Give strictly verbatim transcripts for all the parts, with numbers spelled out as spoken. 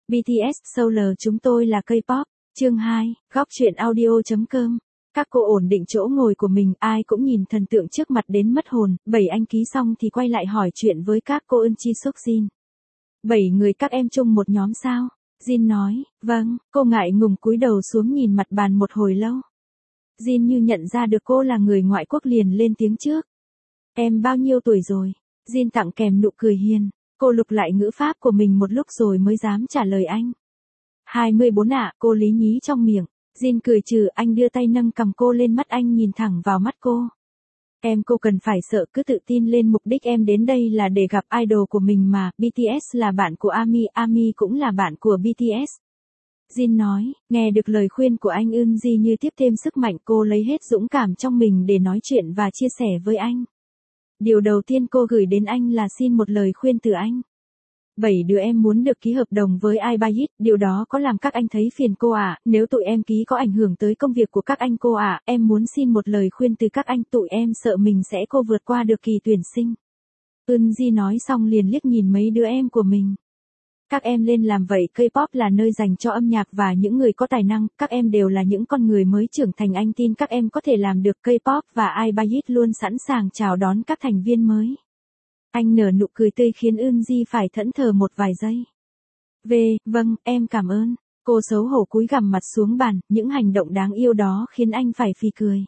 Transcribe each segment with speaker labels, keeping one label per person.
Speaker 1: bê tê ét Solar chúng tôi là K-pop. Chương hai, góc truyện audio chấm com. Các cô ổn định chỗ ngồi của mình, ai cũng nhìn thần tượng trước mặt đến mất hồn. Bảy anh ký xong thì quay lại hỏi chuyện với các cô Eun Chi Suk Jin. Bảy người các em chung một nhóm sao? Jin nói, vâng. Cô ngại ngùng cúi đầu xuống nhìn mặt bàn một hồi lâu. Jin như nhận ra được cô là người ngoại quốc liền lên tiếng trước. Em bao nhiêu tuổi rồi? Jin tặng kèm nụ cười hiền. Cô lục lại ngữ pháp của mình một lúc rồi mới dám trả lời anh. hai mươi bốn ạ, cô lý nhí trong miệng. Jin cười trừ, anh đưa tay nâng cầm cô lên, mắt anh nhìn thẳng vào mắt cô. Em cô cần phải sợ, cứ tự tin lên, mục đích em đến đây là để gặp idol của mình mà, bê tê ét là bạn của Ami, Ami cũng là bạn của bê tê ét. Jin nói, nghe được lời khuyên của anh Eun Ji như tiếp thêm sức mạnh, cô lấy hết dũng cảm trong mình để nói chuyện và chia sẻ với anh. Điều đầu tiên cô gửi đến anh là xin một lời khuyên từ anh. Bảy đứa em muốn được ký hợp đồng với iBuyit, điều đó có làm các anh thấy phiền cô à? Nếu tụi em ký có ảnh hưởng tới công việc của các anh cô à? Em muốn xin một lời khuyên từ các anh, tụi em sợ mình sẽ cô vượt qua được kỳ tuyển sinh. Eun Ji nói xong liền liếc nhìn mấy đứa em của mình. Các em lên làm vậy, K-pop là nơi dành cho âm nhạc và những người có tài năng, các em đều là những con người mới trưởng thành, anh tin các em có thể làm được. K-pop và iBuyit luôn sẵn sàng chào đón các thành viên mới. Anh nở nụ cười tươi khiến Eun Ji phải thẫn thờ một vài giây. Về, vâng, em cảm ơn. Cô xấu hổ cúi gằm mặt xuống bàn, những hành động đáng yêu đó khiến anh phải phì cười.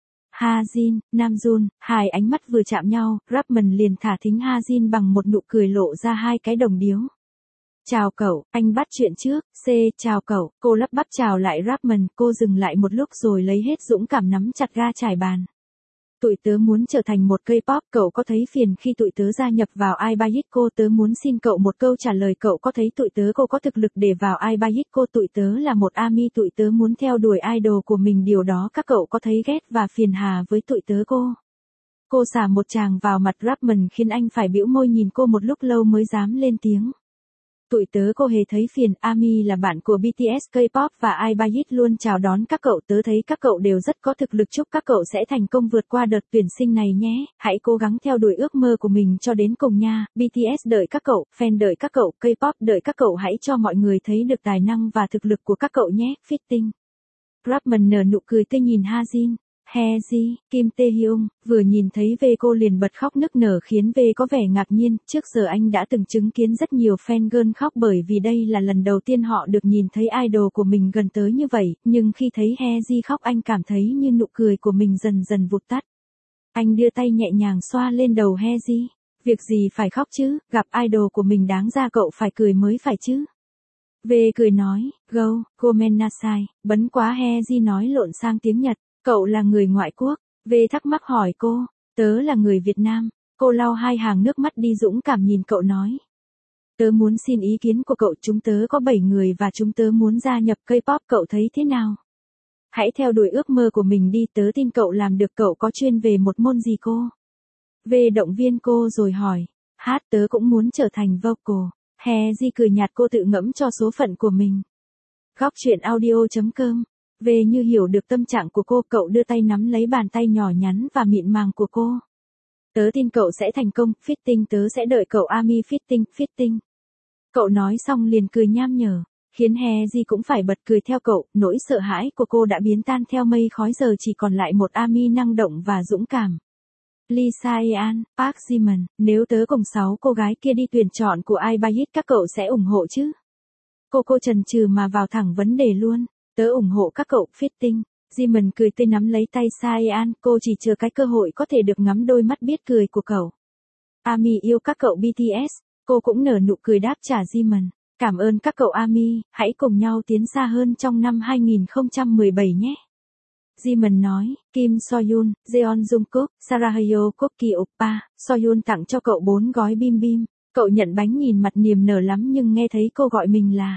Speaker 1: Ha Jin, Nam Jun, hai ánh mắt vừa chạm nhau, Rapman liền thả thính Ha Jin bằng một nụ cười lộ ra hai cái đồng điếu. Chào cậu, anh bắt chuyện trước. C, chào cậu. Cô lắp bắp chào lại Rapman, cô dừng lại một lúc rồi lấy hết dũng cảm nắm chặt ga trải bàn. Tụi tớ muốn trở thành một K-pop, cậu có thấy phiền khi tụi tớ gia nhập vào iBuyit? Cô tớ muốn xin cậu một câu trả lời, cậu có thấy tụi tớ cô có thực lực để vào iBuyit? Cô tụi tớ là một Ami, tụi tớ muốn theo đuổi idol của mình, điều đó các cậu có thấy ghét và phiền hà với tụi tớ cô? Cô xả một tràng vào mặt Rapman khiến anh phải bĩu môi nhìn cô một lúc lâu mới dám lên tiếng. Tụi tớ cô hề thấy phiền, Ami là bạn của bê tê ét, K-pop và iBuyit luôn chào đón các cậu, tớ thấy các cậu đều rất có thực lực, chúc các cậu sẽ thành công vượt qua đợt tuyển sinh này nhé, hãy cố gắng theo đuổi ước mơ của mình cho đến cùng nha, bê tê ét đợi các cậu, fan đợi các cậu, K-pop đợi các cậu, hãy cho mọi người thấy được tài năng và thực lực của các cậu nhé, fitting. Rapman nở nụ cười tươi nhìn Ha Jin. He Ji, Kim Tae Hyung, vừa nhìn thấy V cô liền bật khóc nức nở khiến V có vẻ ngạc nhiên, trước giờ anh đã từng chứng kiến rất nhiều fan girl khóc bởi vì đây là lần đầu tiên họ được nhìn thấy idol của mình gần tới như vậy, nhưng khi thấy He Ji khóc anh cảm thấy như nụ cười của mình dần dần vụt tắt. Anh đưa tay nhẹ nhàng xoa lên đầu He Ji, việc gì phải khóc chứ, gặp idol của mình đáng ra cậu phải cười mới phải chứ. V cười nói, go, gomenasai, bấn quá. He Ji nói lộn sang tiếng Nhật. Cậu là người ngoại quốc. V thắc mắc hỏi cô. Tớ là người Việt Nam. Cô lau hai hàng nước mắt đi, dũng cảm nhìn cậu nói. Tớ muốn xin ý kiến của cậu, chúng tớ có bảy người và chúng tớ muốn gia nhập K-pop, cậu thấy thế nào? Hãy theo đuổi ước mơ của mình đi, tớ tin cậu làm được. Cậu có chuyên về một môn gì cô? V động viên cô rồi hỏi. Hát, tớ cũng muốn trở thành vocal. He Ji cười nhạt, cô tự ngẫm cho số phận của mình. Góc truyện audio chấm com. Về như hiểu được tâm trạng của cô, cậu đưa tay nắm lấy bàn tay nhỏ nhắn và mịn màng của cô. Tớ tin cậu sẽ thành công, fitting, tớ sẽ đợi cậu Ami, fitting, fitting. Cậu nói xong liền cười nham nhở, khiến He Ji cũng phải bật cười theo cậu, nỗi sợ hãi của cô đã biến tan theo mây khói, giờ chỉ còn lại một Ami năng động và dũng cảm. Lee Sae-an, Park Ji-min, nếu tớ cùng sáu cô gái kia đi tuyển chọn của iBuyit các cậu sẽ ủng hộ chứ? Cô cô chần chừ mà vào thẳng vấn đề luôn. Tớ ủng hộ các cậu, fitting. Jimin cười tươi nắm lấy tay Sae-an, cô chỉ chờ cái cơ hội có thể được ngắm đôi mắt biết cười của cậu. Ami yêu các cậu bê tê ét, cô cũng nở nụ cười đáp trả Jimin. Cảm ơn các cậu Ami, hãy cùng nhau tiến xa hơn trong năm hai không một bảy nhé. Jimin nói, Kim Soyun, Jeon Jungkook, Sarahayo Koki Oppa, Soyun tặng cho cậu bốn gói bim bim. Cậu nhận bánh nhìn mặt niềm nở lắm nhưng nghe thấy cô gọi mình là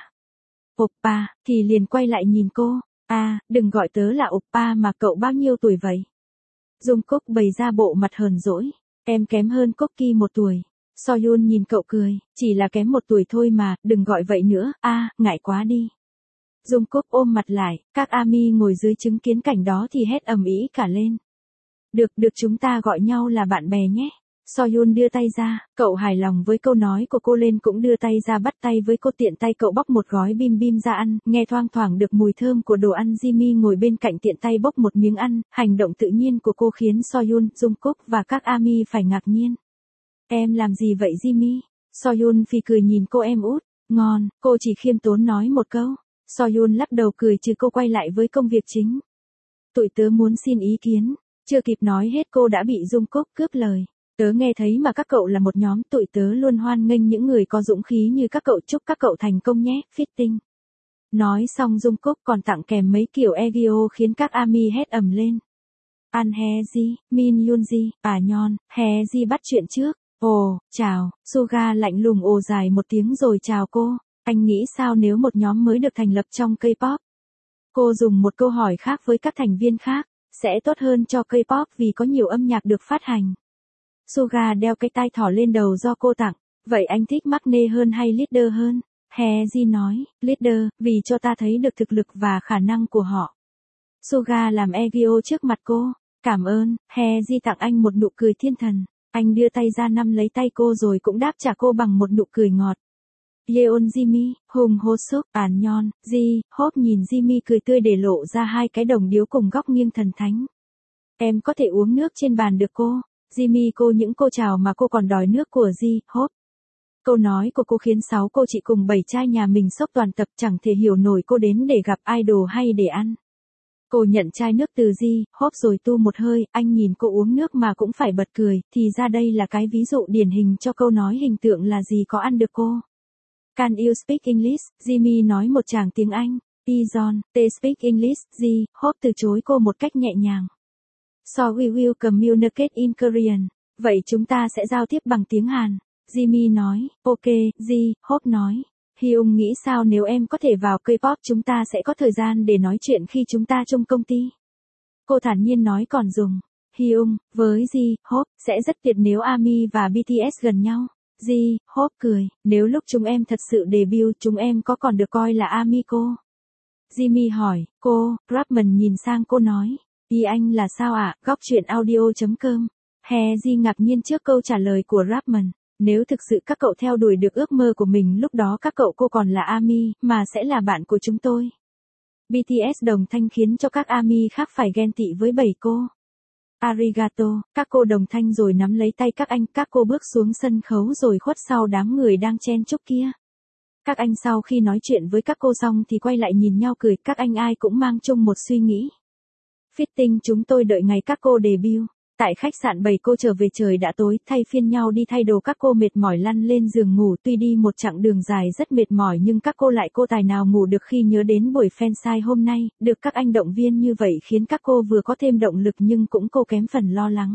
Speaker 1: Oppa, thì liền quay lại nhìn cô. À, đừng gọi tớ là Oppa mà, cậu bao nhiêu tuổi vậy? Jungkook bày ra bộ mặt hờn dỗi. Em kém hơn Koki một tuổi. Soyun nhìn cậu cười, chỉ là kém một tuổi thôi mà, đừng gọi vậy nữa, a à, ngại quá đi. Jungkook ôm mặt lại, các Ami ngồi dưới chứng kiến cảnh đó thì hét ầm ĩ cả lên. Được, được, chúng ta gọi nhau là bạn bè nhé. Soyun đưa tay ra, cậu hài lòng với câu nói của cô lên cũng đưa tay ra bắt tay với cô, tiện tay cậu bóc một gói bim bim ra ăn, nghe thoang thoảng được mùi thơm của đồ ăn. Jimmy ngồi bên cạnh tiện tay bóc một miếng ăn, hành động tự nhiên của cô khiến Soyun, Jungkook và các ARMY phải ngạc nhiên. Em làm gì vậy Jimmy? Soyun phì cười nhìn cô, em út, ngon, cô chỉ khiêm tốn nói một câu. Soyun lắc đầu cười trừ cô quay lại với công việc chính. Tụi tớ muốn xin ý kiến, chưa kịp nói hết cô đã bị Jungkook cướp lời. Tớ nghe thấy mà các cậu là một nhóm, tụi tớ luôn hoan nghênh những người có dũng khí như các cậu, chúc các cậu thành công nhé, fitting. Nói xong Jungkook còn tặng kèm mấy kiểu egyo khiến các ARMY hét ầm lên. An Hye-ji, Min Yoonji, à nhon, Hye-ji bắt chuyện trước. Ồ, chào, Suga lạnh lùng ồ dài một tiếng rồi chào cô. Anh nghĩ sao nếu một nhóm mới được thành lập trong K-pop? Cô dùng một câu hỏi khác với các thành viên khác, sẽ tốt hơn cho K-pop vì có nhiều âm nhạc được phát hành. Suga đeo cái tai thỏ lên đầu do cô tặng. Vậy anh thích Maknae hơn hay Leader hơn? Hye-ji nói, Leader, vì cho ta thấy được thực lực và khả năng của họ. Suga làm egyo trước mặt cô. Cảm ơn, Hye-ji tặng anh một nụ cười thiên thần. Anh đưa tay ra nắm lấy tay cô rồi cũng đáp trả cô bằng một nụ cười ngọt. Yeon Jimmy, Hùng Ho Suk, Ản Nhon, Ji, Hốp nhìn Jimmy cười tươi để lộ ra hai cái đồng điếu cùng góc nghiêng thần thánh. Em có thể uống nước trên bàn được cô? Jimmy cô những cô chào mà cô còn đòi nước của Ji, Hốp. Câu nói của cô khiến sáu cô chị cùng bảy trai nhà mình sốc toàn tập, chẳng thể hiểu nổi cô đến để gặp idol hay để ăn. Cô nhận chai nước từ Ji, Hốp rồi tu một hơi, anh nhìn cô uống nước mà cũng phải bật cười, thì ra đây là cái ví dụ điển hình cho câu nói hình tượng là gì có ăn được cô. Can you speak English? Jimmy nói một tràng tiếng Anh. Ijon, they speak English, Ji, Hốp từ chối cô một cách nhẹ nhàng. So we will communicate in Korean. Vậy chúng ta sẽ giao tiếp bằng tiếng Hàn. Jimmy nói, ok, Ji, Hốp nói. Hyung nghĩ sao nếu em có thể vào K-pop, chúng ta sẽ có thời gian để nói chuyện khi chúng ta chung công ty. Cô thản nhiên nói còn dùng. Hyung, với Ji, Hốp, sẽ rất tuyệt nếu ARMY và bê tê ét gần nhau. Ji, Hốp cười, nếu lúc chúng em thật sự debut chúng em có còn được coi là ARMY cô? Jimmy hỏi, cô, Rapman nhìn sang cô nói. Ý anh là sao ạ? À? Góc chuyện audio chấm com. Hye-ji ngạc nhiên trước câu trả lời của Rapman. Nếu thực sự các cậu theo đuổi được ước mơ của mình lúc đó các cậu cô còn là ARMY, mà sẽ là bạn của chúng tôi. bê tê ét đồng thanh khiến cho các ARMY khác phải ghen tị với bảy cô. Arigato, các cô đồng thanh rồi nắm lấy tay các anh, các cô bước xuống sân khấu rồi khuất sau đám người đang chen chúc kia. Các anh sau khi nói chuyện với các cô xong thì quay lại nhìn nhau cười, các anh ai cũng mang chung một suy nghĩ. Fitting chúng tôi đợi ngày các cô debut. Tại khách sạn bảy cô trở về trời đã tối, thay phiên nhau đi thay đồ, các cô mệt mỏi lăn lên giường ngủ, tuy đi một chặng đường dài rất mệt mỏi nhưng các cô lại cô tài nào ngủ được khi nhớ đến buổi fanside hôm nay, được các anh động viên như vậy khiến các cô vừa có thêm động lực nhưng cũng cô kém phần lo lắng.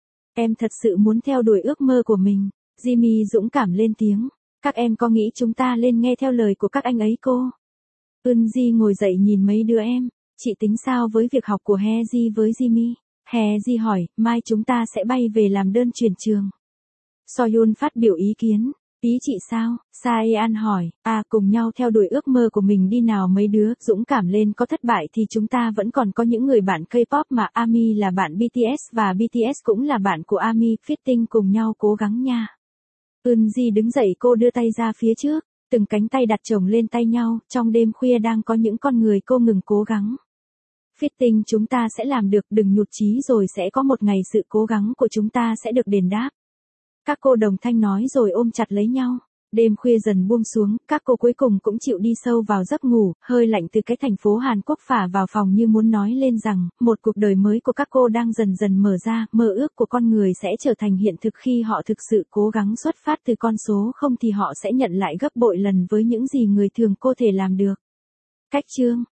Speaker 1: Em thật sự muốn theo đuổi ước mơ của mình. Jimmy dũng cảm lên tiếng. Các em có nghĩ chúng ta lên nghe theo lời của các anh ấy cô? Eunji ngồi dậy nhìn mấy đứa em. Chị tính sao với việc học của Hye-ji với Jimmy? Hye-ji hỏi, mai chúng ta sẽ bay về làm đơn chuyển trường. Soyun phát biểu ý kiến. Ý chị sao? Saean hỏi, à cùng nhau theo đuổi ước mơ của mình đi nào mấy đứa, dũng cảm lên, có thất bại thì chúng ta vẫn còn có những người bạn K-pop mà. ARMY là bạn bê tê ét và bê tê ét cũng là bạn của ARMY, fitting cùng nhau cố gắng nha. Eunji đứng dậy, cô đưa tay ra phía trước, từng cánh tay đặt chồng lên tay nhau, trong đêm khuya đang có những con người cô ngừng cố gắng. Fitting chúng ta sẽ làm được, đừng nhụt chí rồi sẽ có một ngày sự cố gắng của chúng ta sẽ được đền đáp. Các cô đồng thanh nói rồi ôm chặt lấy nhau. Đêm khuya dần buông xuống, các cô cuối cùng cũng chịu đi sâu vào giấc ngủ, hơi lạnh từ cái thành phố Hàn Quốc phả vào phòng như muốn nói lên rằng, một cuộc đời mới của các cô đang dần dần mở ra, mơ ước của con người sẽ trở thành hiện thực khi họ thực sự cố gắng xuất phát từ con số không thì họ sẽ nhận lại gấp bội lần với những gì người thường có thể làm được. Cách chương